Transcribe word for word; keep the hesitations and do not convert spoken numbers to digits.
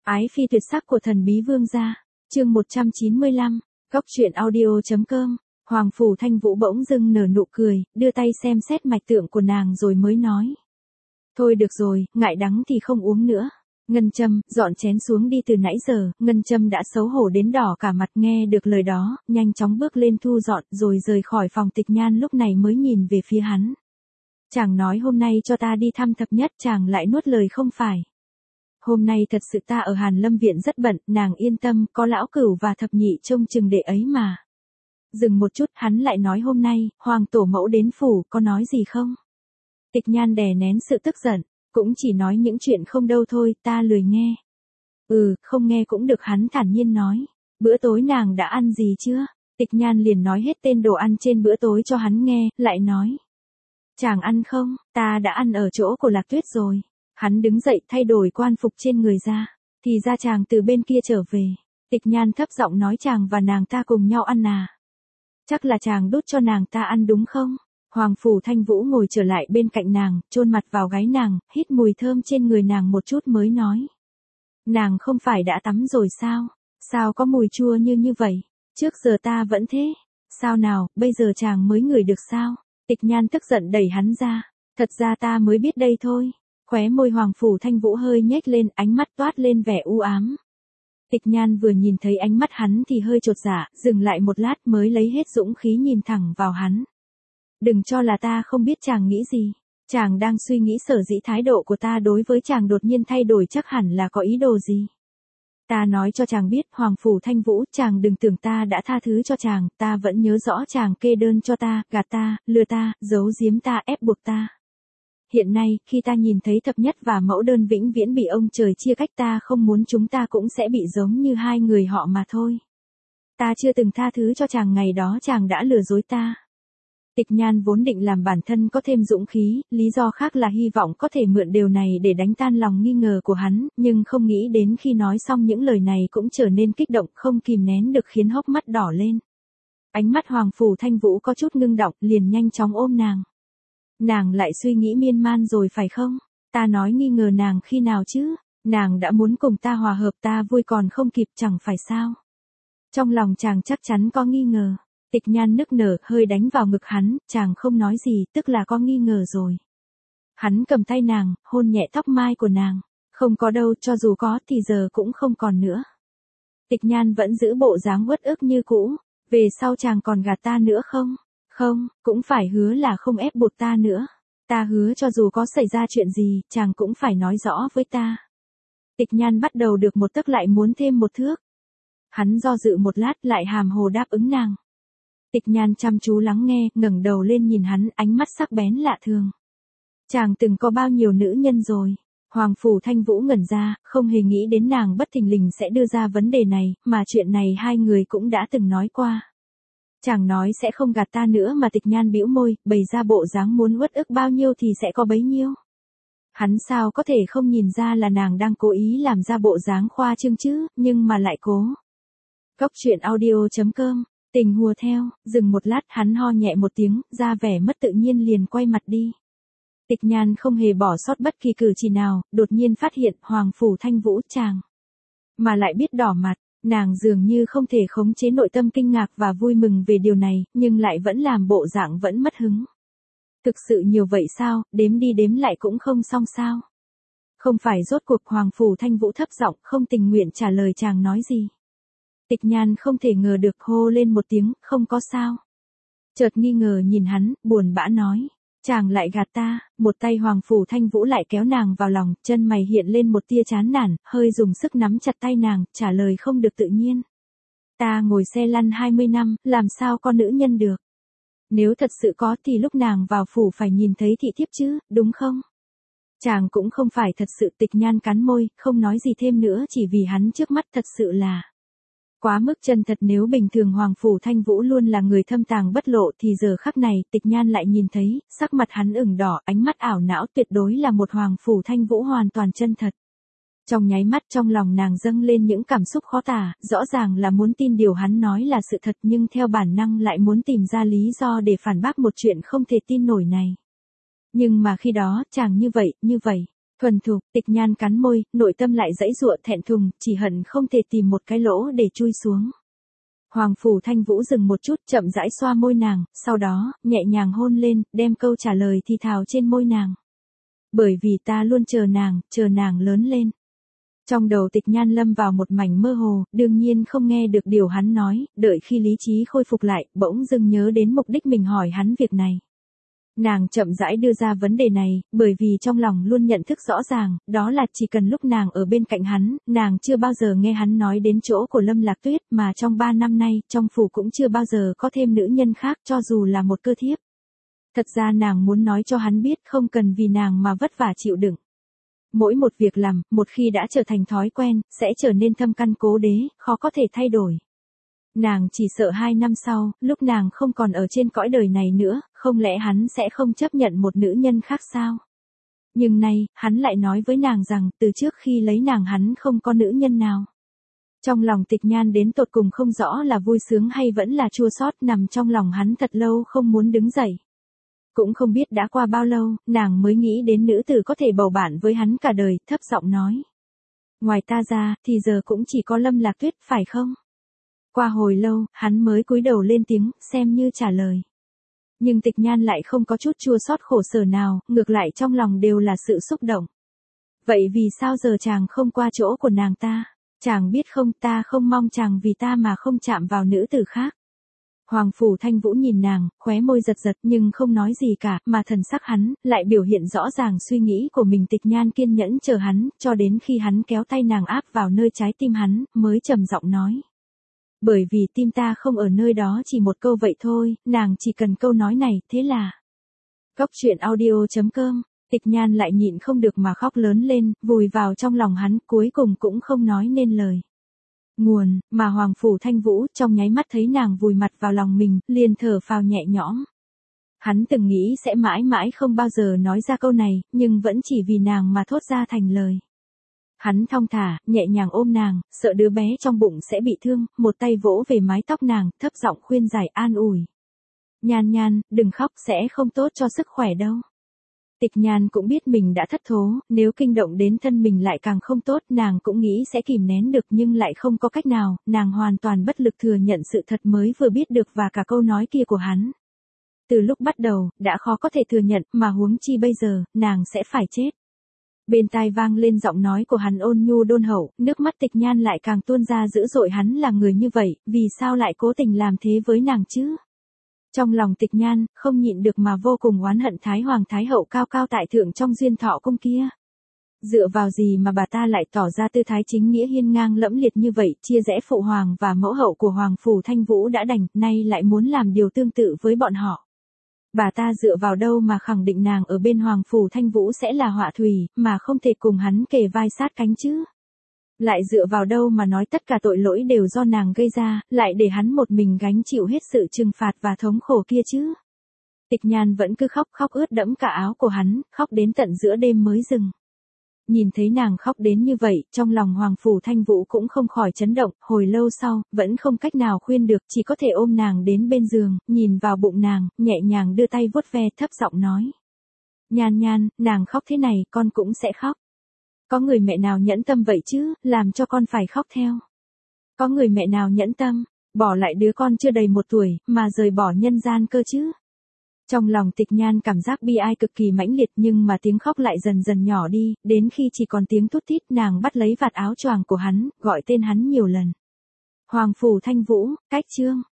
Ái phi tuyệt sắc của thần bí vương gia. Chương một trăm chín mươi lăm, Góc truyện audio.com. Hoàng Phủ Thanh Vũ bỗng dưng nở nụ cười, đưa tay xem xét mạch tượng của nàng rồi mới nói. Thôi được rồi, ngại đắng thì không uống nữa. Ngân Châm, dọn chén xuống đi từ nãy giờ. Ngân Châm đã xấu hổ đến đỏ cả mặt, nghe được lời đó, nhanh chóng bước lên thu dọn rồi rời khỏi phòng Tịch Nhan lúc này mới nhìn về phía hắn. Chàng nói hôm nay cho ta đi thăm thập nhất, chàng lại nuốt lời không phải. Hôm nay thật sự ta ở Hàn Lâm Viện rất bận, nàng yên tâm, có lão cửu và thập nhị trông chừng để ấy mà. Dừng một chút, hắn lại nói hôm nay, hoàng tổ mẫu đến phủ, có nói gì không? Tịch Nhan đè nén sự tức giận, cũng chỉ nói những chuyện không đâu thôi, ta lười nghe. Ừ, không nghe cũng được, hắn thản nhiên nói. Bữa tối nàng đã ăn gì chưa? Tịch Nhan liền nói hết tên đồ ăn trên bữa tối cho hắn nghe, lại nói. Chàng ăn không? Ta đã ăn ở chỗ của Lạc Tuyết rồi. Hắn đứng dậy thay đổi quan phục trên người ra. Thì ra chàng từ bên kia trở về. Tịch Nhan thấp giọng nói chàng và nàng ta cùng nhau ăn à. Chắc là chàng đút cho nàng ta ăn đúng không? Hoàng Phủ Thanh Vũ ngồi trở lại bên cạnh nàng, chôn mặt vào gáy nàng, hít mùi thơm trên người nàng một chút mới nói. Nàng không phải đã tắm rồi sao? Sao có mùi chua như như vậy? Trước giờ ta vẫn thế. Sao nào, bây giờ chàng mới ngửi được sao? Tịch Nhan tức giận đẩy hắn ra. Thật ra ta mới biết đây thôi. Khóe môi Hoàng Phủ Thanh Vũ hơi nhếch lên, ánh mắt toát lên vẻ u ám. Tịch Nhan vừa nhìn thấy ánh mắt hắn thì hơi chột dạ, dừng lại một lát mới lấy hết dũng khí nhìn thẳng vào hắn. Đừng cho là ta không biết chàng nghĩ gì. Chàng đang suy nghĩ sở dĩ thái độ của ta đối với chàng đột nhiên thay đổi chắc hẳn là có ý đồ gì. Ta nói cho chàng biết, Hoàng Phủ Thanh Vũ, chàng đừng tưởng ta đã tha thứ cho chàng, ta vẫn nhớ rõ chàng kê đơn cho ta, gạt ta, lừa ta, giấu giếm ta, ép buộc ta. Hiện nay, khi ta nhìn thấy thập nhất và mẫu đơn vĩnh viễn bị ông trời chia cách, ta không muốn chúng ta cũng sẽ bị giống như hai người họ mà thôi. Ta chưa từng tha thứ cho chàng, ngày đó chàng đã lừa dối ta. Tịch Nhan vốn định làm bản thân có thêm dũng khí, lý do khác là hy vọng có thể mượn điều này để đánh tan lòng nghi ngờ của hắn, nhưng không nghĩ đến khi nói xong những lời này cũng trở nên kích động, không kìm nén được khiến hốc mắt đỏ lên. Ánh mắt Hoàng Phủ Thanh Vũ có chút ngưng động, liền nhanh chóng ôm nàng. Nàng lại suy nghĩ miên man rồi phải không? Ta nói nghi ngờ nàng khi nào chứ? Nàng đã muốn cùng ta hòa hợp, ta vui còn không kịp chẳng phải sao? Trong lòng chàng chắc chắn có nghi ngờ. Tịch Nhan nức nở, hơi đánh vào ngực hắn, chàng không nói gì, tức là có nghi ngờ rồi. Hắn cầm tay nàng, hôn nhẹ tóc mai của nàng. Không có đâu, cho dù có thì giờ cũng không còn nữa. Tịch Nhan vẫn giữ bộ dáng uất ức như cũ. Về sau chàng còn gạt ta nữa không? Không, cũng phải hứa là không ép buộc ta nữa. Ta hứa cho dù có xảy ra chuyện gì, chàng cũng phải nói rõ với ta. Tịch Nhan bắt đầu được một tấc lại muốn thêm một thước. Hắn do dự một lát lại hàm hồ đáp ứng nàng. Tịch Nhan chăm chú lắng nghe, ngẩng đầu lên nhìn hắn, ánh mắt sắc bén lạ thường. Chàng từng có bao nhiêu nữ nhân rồi? Hoàng Phủ Thanh Vũ ngẩn ra, không hề nghĩ đến nàng bất thình lình sẽ đưa ra vấn đề này, mà chuyện này hai người cũng đã từng nói qua. Chàng nói sẽ không gạt ta nữa mà. Tịch Nhan bĩu môi, bày ra bộ dáng muốn uất ức bao nhiêu thì sẽ có bấy nhiêu. Hắn sao có thể không nhìn ra là nàng đang cố ý làm ra bộ dáng khoa trương chứ, nhưng mà lại cố. Góc truyện audio.com. Tình hùa theo, dừng một lát hắn ho nhẹ một tiếng, ra vẻ mất tự nhiên liền quay mặt đi. Tịch Nhan không hề bỏ sót bất kỳ cử chỉ nào, đột nhiên phát hiện Hoàng Phủ Thanh Vũ chàng. Mà lại biết đỏ mặt, nàng dường như không thể khống chế nội tâm kinh ngạc và vui mừng về điều này, nhưng lại vẫn làm bộ dạng vẫn mất hứng. Thực sự nhiều vậy sao, đếm đi đếm lại cũng không xong sao? Không phải rốt cuộc? Hoàng Phủ Thanh Vũ thấp giọng không tình nguyện trả lời chàng nói gì. Tịch Nhan không thể ngờ được, hô lên một tiếng, không có sao. Chợt nghi ngờ nhìn hắn, buồn bã nói. Chàng lại gạt ta. Một tay Hoàng Phủ Thanh Vũ lại kéo nàng vào lòng, chân mày hiện lên một tia chán nản, hơi dùng sức nắm chặt tay nàng, trả lời không được tự nhiên. Ta ngồi xe lăn hai mươi năm, làm sao có nữ nhân được? Nếu thật sự có thì lúc nàng vào phủ phải nhìn thấy thị thiếp chứ, đúng không? Chàng cũng không phải thật sự. Tịch Nhan cắn môi, không nói gì thêm nữa, chỉ vì hắn trước mắt thật sự là quá mức chân thật. Nếu bình thường Hoàng Phủ Thanh Vũ luôn là người thâm tàng bất lộ thì giờ khắc này Tịch Nhan lại nhìn thấy, sắc mặt hắn ửng đỏ, ánh mắt ảo não, tuyệt đối là một Hoàng Phủ Thanh Vũ hoàn toàn chân thật. Trong nháy mắt trong lòng nàng dâng lên những cảm xúc khó tả, rõ ràng là muốn tin điều hắn nói là sự thật nhưng theo bản năng lại muốn tìm ra lý do để phản bác một chuyện không thể tin nổi này. Nhưng mà khi đó, chàng như vậy, như vậy, Thuần thục, Tịch Nhan cắn môi, nội tâm lại giãy giụa thẹn thùng, chỉ hận không thể tìm một cái lỗ để chui xuống. Hoàng Phủ Thanh Vũ dừng một chút, chậm rãi xoa môi nàng, sau đó, nhẹ nhàng hôn lên, đem câu trả lời thì thào trên môi nàng. Bởi vì ta luôn chờ nàng, chờ nàng lớn lên. Trong đầu Tịch Nhan lâm vào một mảnh mơ hồ, đương nhiên không nghe được điều hắn nói, đợi khi lý trí khôi phục lại, bỗng dưng nhớ đến mục đích mình hỏi hắn việc này. Nàng chậm rãi đưa ra vấn đề này, bởi vì trong lòng luôn nhận thức rõ ràng, đó là chỉ cần lúc nàng ở bên cạnh hắn, nàng chưa bao giờ nghe hắn nói đến chỗ của Lâm Lạc Tuyết, mà trong ba năm nay, trong phủ cũng chưa bao giờ có thêm nữ nhân khác cho dù là một cơ thiếp. Thật ra nàng muốn nói cho hắn biết không cần vì nàng mà vất vả chịu đựng. Mỗi một việc làm, một khi đã trở thành thói quen, sẽ trở nên thâm căn cố đế, khó có thể thay đổi. Nàng chỉ sợ hai năm sau, lúc nàng không còn ở trên cõi đời này nữa, không lẽ hắn sẽ không chấp nhận một nữ nhân khác sao? Nhưng nay, hắn lại nói với nàng rằng, từ trước khi lấy nàng hắn không có nữ nhân nào. Trong lòng Tịch Nhan đến tột cùng không rõ là vui sướng hay vẫn là chua xót, nằm trong lòng hắn thật lâu không muốn đứng dậy. Cũng không biết đã qua bao lâu, nàng mới nghĩ đến nữ tử có thể bầu bạn với hắn cả đời, thấp giọng nói. Ngoài ta ra, thì giờ cũng chỉ có Lâm Lạc Tuyết, phải không? Qua hồi lâu, hắn mới cúi đầu lên tiếng, xem như trả lời. Nhưng Tịch Nhan lại không có chút chua xót khổ sở nào, ngược lại trong lòng đều là sự xúc động. Vậy vì sao giờ chàng không qua chỗ của nàng ta? Chàng biết không, ta không mong chàng vì ta mà không chạm vào nữ tử khác. Hoàng Phủ Thanh Vũ nhìn nàng, khóe môi giật giật nhưng không nói gì cả, mà thần sắc hắn, lại biểu hiện rõ ràng suy nghĩ của mình. Tịch Nhan kiên nhẫn chờ hắn, cho đến khi hắn kéo tay nàng áp vào nơi trái tim hắn, mới trầm giọng nói. Bởi vì tim ta không ở nơi đó, chỉ một câu vậy thôi, nàng chỉ cần câu nói này, thế là. Cốc truyện audio chấm com, Tịch Nhan lại nhịn không được mà khóc lớn lên, vùi vào trong lòng hắn, cuối cùng cũng không nói nên lời. Nguồn, mà Hoàng Phủ Thanh Vũ, trong nháy mắt thấy nàng vùi mặt vào lòng mình, liền thở phào nhẹ nhõm. Hắn từng nghĩ sẽ mãi mãi không bao giờ nói ra câu này, nhưng vẫn chỉ vì nàng mà thốt ra thành lời. Hắn thong thả, nhẹ nhàng ôm nàng, sợ đứa bé trong bụng sẽ bị thương, một tay vỗ về mái tóc nàng, thấp giọng khuyên giải an ủi. Nhan Nhan, đừng khóc, sẽ không tốt cho sức khỏe đâu. Tịch Nhan cũng biết mình đã thất thố, nếu kinh động đến thân mình lại càng không tốt, nàng cũng nghĩ sẽ kìm nén được nhưng lại không có cách nào, nàng hoàn toàn bất lực thừa nhận sự thật mới vừa biết được và cả câu nói kia của hắn. Từ lúc bắt đầu, đã khó có thể thừa nhận, mà huống chi bây giờ, nàng sẽ phải chết. Bên tai vang lên giọng nói của hắn ôn nhu đôn hậu, nước mắt Tịch Nhan lại càng tuôn ra dữ dội. Hắn là người như vậy, vì sao lại cố tình làm thế với nàng chứ? Trong lòng Tịch Nhan, không nhịn được mà vô cùng oán hận Thái Hoàng Thái Hậu cao cao tại thượng trong Duyên Thọ Cung kia. Dựa vào gì mà bà ta lại tỏ ra tư thái chính nghĩa hiên ngang lẫm liệt như vậy, chia rẽ phụ hoàng và mẫu hậu của Hoàng Phủ Thanh Vũ đã đành, nay lại muốn làm điều tương tự với bọn họ. Bà ta dựa vào đâu mà khẳng định nàng ở bên Hoàng Phủ Thanh Vũ sẽ là họa thủy, mà không thể cùng hắn kề vai sát cánh chứ? Lại dựa vào đâu mà nói tất cả tội lỗi đều do nàng gây ra, lại để hắn một mình gánh chịu hết sự trừng phạt và thống khổ kia chứ? Tịch Nhan vẫn cứ khóc khóc ướt đẫm cả áo của hắn, khóc đến tận giữa đêm mới dừng. Nhìn thấy nàng khóc đến như vậy, trong lòng Hoàng Phủ Thanh Vũ cũng không khỏi chấn động, hồi lâu sau, vẫn không cách nào khuyên được, chỉ có thể ôm nàng đến bên giường, nhìn vào bụng nàng, nhẹ nhàng đưa tay vuốt ve, thấp giọng nói. Nhan Nhan, nàng khóc thế này, con cũng sẽ khóc. Có người mẹ nào nhẫn tâm vậy chứ, làm cho con phải khóc theo. Có người mẹ nào nhẫn tâm, bỏ lại đứa con chưa đầy một tuổi, mà rời bỏ nhân gian cơ chứ. Trong lòng Tịch Nhan cảm giác bi ai cực kỳ mãnh liệt, nhưng mà tiếng khóc lại dần dần nhỏ đi, đến khi chỉ còn tiếng thút thít, nàng bắt lấy vạt áo choàng của hắn, gọi tên hắn nhiều lần. Hoàng Phủ Thanh Vũ, cách chương.